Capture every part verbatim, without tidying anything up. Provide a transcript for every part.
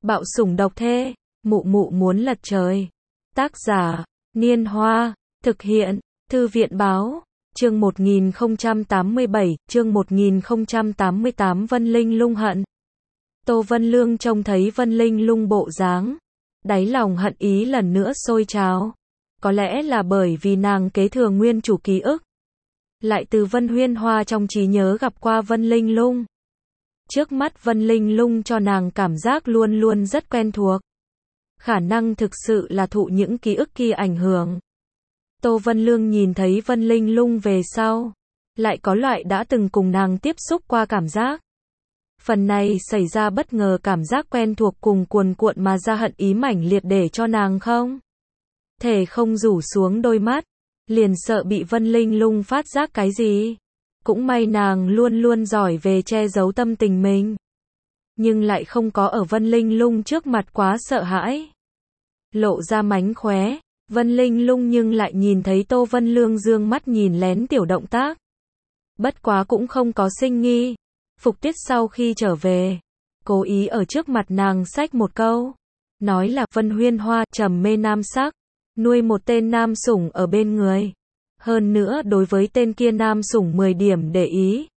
Bạo sủng độc thê, mụ mụ muốn lật trời. Tác giả, Niên Hoa, thực hiện, Thư viện Báo, chương một nghìn không trăm tám mươi bảy, chương một nghìn không trăm tám mươi tám Vân Linh Lung hận. Tô Vân Lương trông thấy Vân Linh Lung bộ dáng, đáy lòng hận ý lần nữa sôi trào. Có lẽ là bởi vì nàng kế thừa nguyên chủ ký ức, lại từ Vân Huyên Hoa trong trí nhớ gặp qua Vân Linh Lung. Trước mắt Vân Linh Lung cho nàng cảm giác luôn luôn rất quen thuộc. Khả năng thực sự là thụ những ký ức kia ảnh hưởng. Tô Vân Lương nhìn thấy Vân Linh Lung về sau, lại có loại đã từng cùng nàng tiếp xúc qua cảm giác. Phần này xảy ra bất ngờ cảm giác quen thuộc cùng cuồn cuộn mà ra hận ý mãnh liệt để cho nàng không thể không rủ xuống đôi mắt, liền sợ bị Vân Linh Lung phát giác cái gì. Cũng may nàng luôn luôn giỏi về che giấu tâm tình mình, nhưng lại không có ở Vân Linh Lung trước mặt quá sợ hãi, lộ ra mánh khóe. Vân Linh Lung nhưng lại nhìn thấy Tô Vân Lương dương mắt nhìn lén tiểu động tác, bất quá cũng không có sinh nghi. Phục Tiết sau khi trở về, cố ý ở trước mặt nàng xách một câu, nói là Vân Huyên Hoa trầm mê nam sắc, nuôi một tên nam sủng ở bên người. Hơn nữa đối với tên kia nam sủng mười điểm để ý.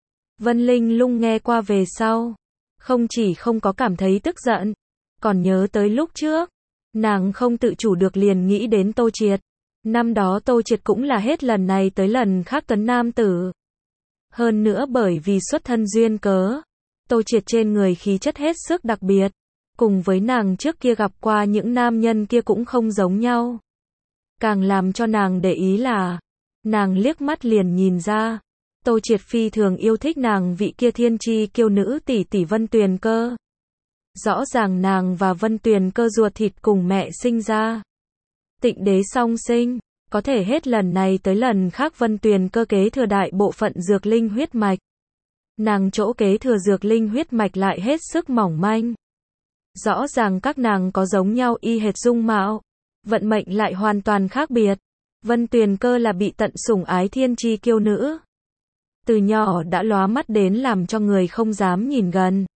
Vân Linh Lung nghe qua về sau, không chỉ không có cảm thấy tức giận, còn nhớ tới lúc trước, nàng không tự chủ được liền nghĩ đến Tô Triệt. Năm đó Tô Triệt cũng là hết lần này tới lần khác tấn nam tử. Hơn nữa bởi vì xuất thân duyên cớ, Tô Triệt trên người khí chất hết sức đặc biệt, cùng với nàng trước kia gặp qua những nam nhân kia cũng không giống nhau. Càng làm cho nàng để ý là, nàng liếc mắt liền nhìn ra, Tô Triệt phi thường yêu thích nàng vị kia thiên chi kiêu nữ tỷ tỷ Vân Tuyền Cơ. Rõ ràng nàng và Vân Tuyền Cơ ruột thịt cùng mẹ sinh ra. Tịnh đế song sinh, có thể hết lần này tới lần khác Vân Tuyền Cơ kế thừa đại bộ phận dược linh huyết mạch. Nàng chỗ kế thừa dược linh huyết mạch lại hết sức mỏng manh. Rõ ràng các nàng có giống nhau y hệt dung mạo, vận mệnh lại hoàn toàn khác biệt. Vân Tuyền Cơ là bị tận sủng ái thiên chi kiêu nữ, từ nhỏ đã lóa mắt đến làm cho người không dám nhìn gần,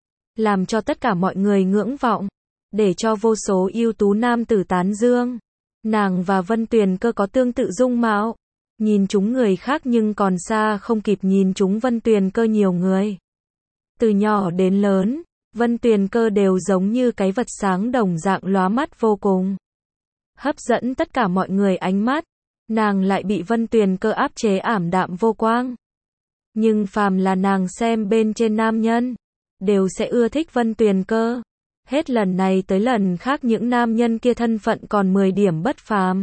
làm cho tất cả mọi người ngưỡng vọng, để cho vô số ưu tú nam tử tán dương. Nàng và Vân Tuyền Cơ có tương tự dung mạo, nhìn chúng người khác nhưng còn xa không kịp nhìn chúng Vân Tuyền Cơ nhiều người. Từ nhỏ đến lớn, Vân Tuyền Cơ đều giống như cái vật sáng đồng dạng lóa mắt vô cùng, hấp dẫn tất cả mọi người ánh mắt. Nàng lại bị Vân Tuyền Cơ áp chế ảm đạm vô quang. Nhưng phàm là nàng xem bên trên nam nhân, đều sẽ ưa thích Vân Tuyền Cơ. Hết lần này tới lần khác những nam nhân kia thân phận còn mười điểm bất phàm,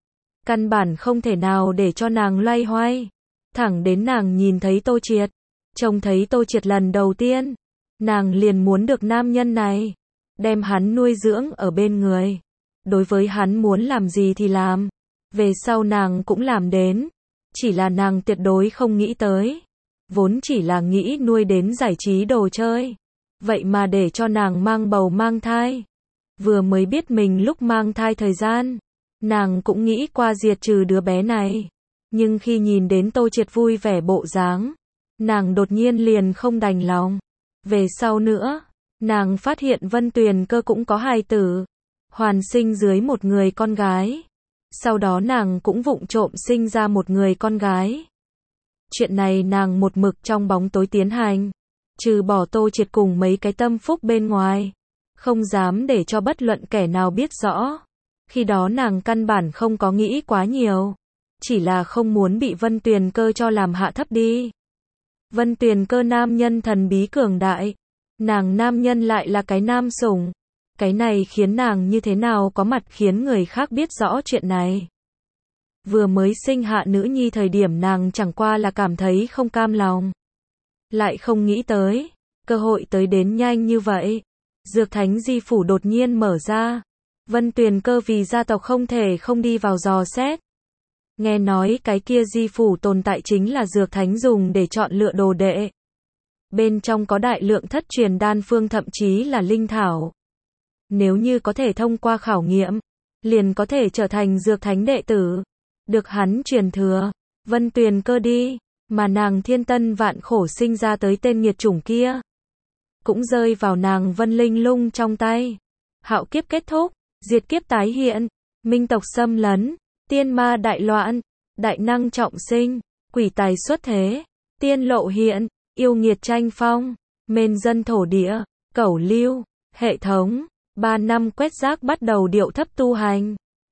căn bản không thể nào để cho nàng loay hoay. Thẳng đến nàng nhìn thấy Tô Triệt, trông thấy Tô Triệt lần đầu tiên, nàng liền muốn được nam nhân này, đem hắn nuôi dưỡng ở bên người. Đối với hắn muốn làm gì thì làm, về sau nàng cũng làm đến. Chỉ là nàng tuyệt đối không nghĩ tới, vốn chỉ là nghĩ nuôi đến giải trí đồ chơi, vậy mà để cho nàng mang bầu mang thai. Vừa mới biết mình lúc mang thai thời gian, nàng cũng nghĩ qua diệt trừ đứa bé này. Nhưng khi nhìn đến Tô Triệt vui vẻ bộ dáng, nàng đột nhiên liền không đành lòng. Về sau nữa, nàng phát hiện Vân Tuyền Cơ cũng có hài tử, hoàn sinh dưới một người con gái. Sau đó nàng cũng vụng trộm sinh ra một người con gái. Chuyện này nàng một mực trong bóng tối tiến hành, trừ bỏ Tô Triệt cùng mấy cái tâm phúc bên ngoài, không dám để cho bất luận kẻ nào biết rõ. Khi đó nàng căn bản không có nghĩ quá nhiều, chỉ là không muốn bị Vân Tuyền Cơ cho làm hạ thấp đi. Vân Tuyền Cơ nam nhân thần bí cường đại, nàng nam nhân lại là cái nam sủng. Cái này khiến nàng như thế nào có mặt khiến người khác biết rõ chuyện này. Vừa mới sinh hạ nữ nhi thời điểm nàng chẳng qua là cảm thấy không cam lòng, lại không nghĩ tới, cơ hội tới đến nhanh như vậy. Dược Thánh Di Phủ đột nhiên mở ra, Vân Tuyền Cơ vì gia tộc không thể không đi vào dò xét. Nghe nói cái kia Di Phủ tồn tại chính là Dược Thánh dùng để chọn lựa đồ đệ. Bên trong có đại lượng thất truyền đan phương thậm chí là linh thảo. Nếu như có thể thông qua khảo nghiệm, liền có thể trở thành Dược Thánh đệ tử, được hắn truyền thừa. Vân Tuyền Cơ đi, mà nàng thiên tân vạn khổ sinh ra tới tên nghiệt chủng kia, cũng rơi vào nàng Vân Linh Lung trong tay. Hạo kiếp kết thúc, diệt kiếp tái hiện, minh tộc xâm lấn, tiên ma đại loạn, đại năng trọng sinh, quỷ tài xuất thế, tiên lộ hiện, yêu nghiệt tranh phong, mền dân thổ địa, cẩu lưu, hệ thống, ba năm quét rác bắt đầu điệu thấp tu hành.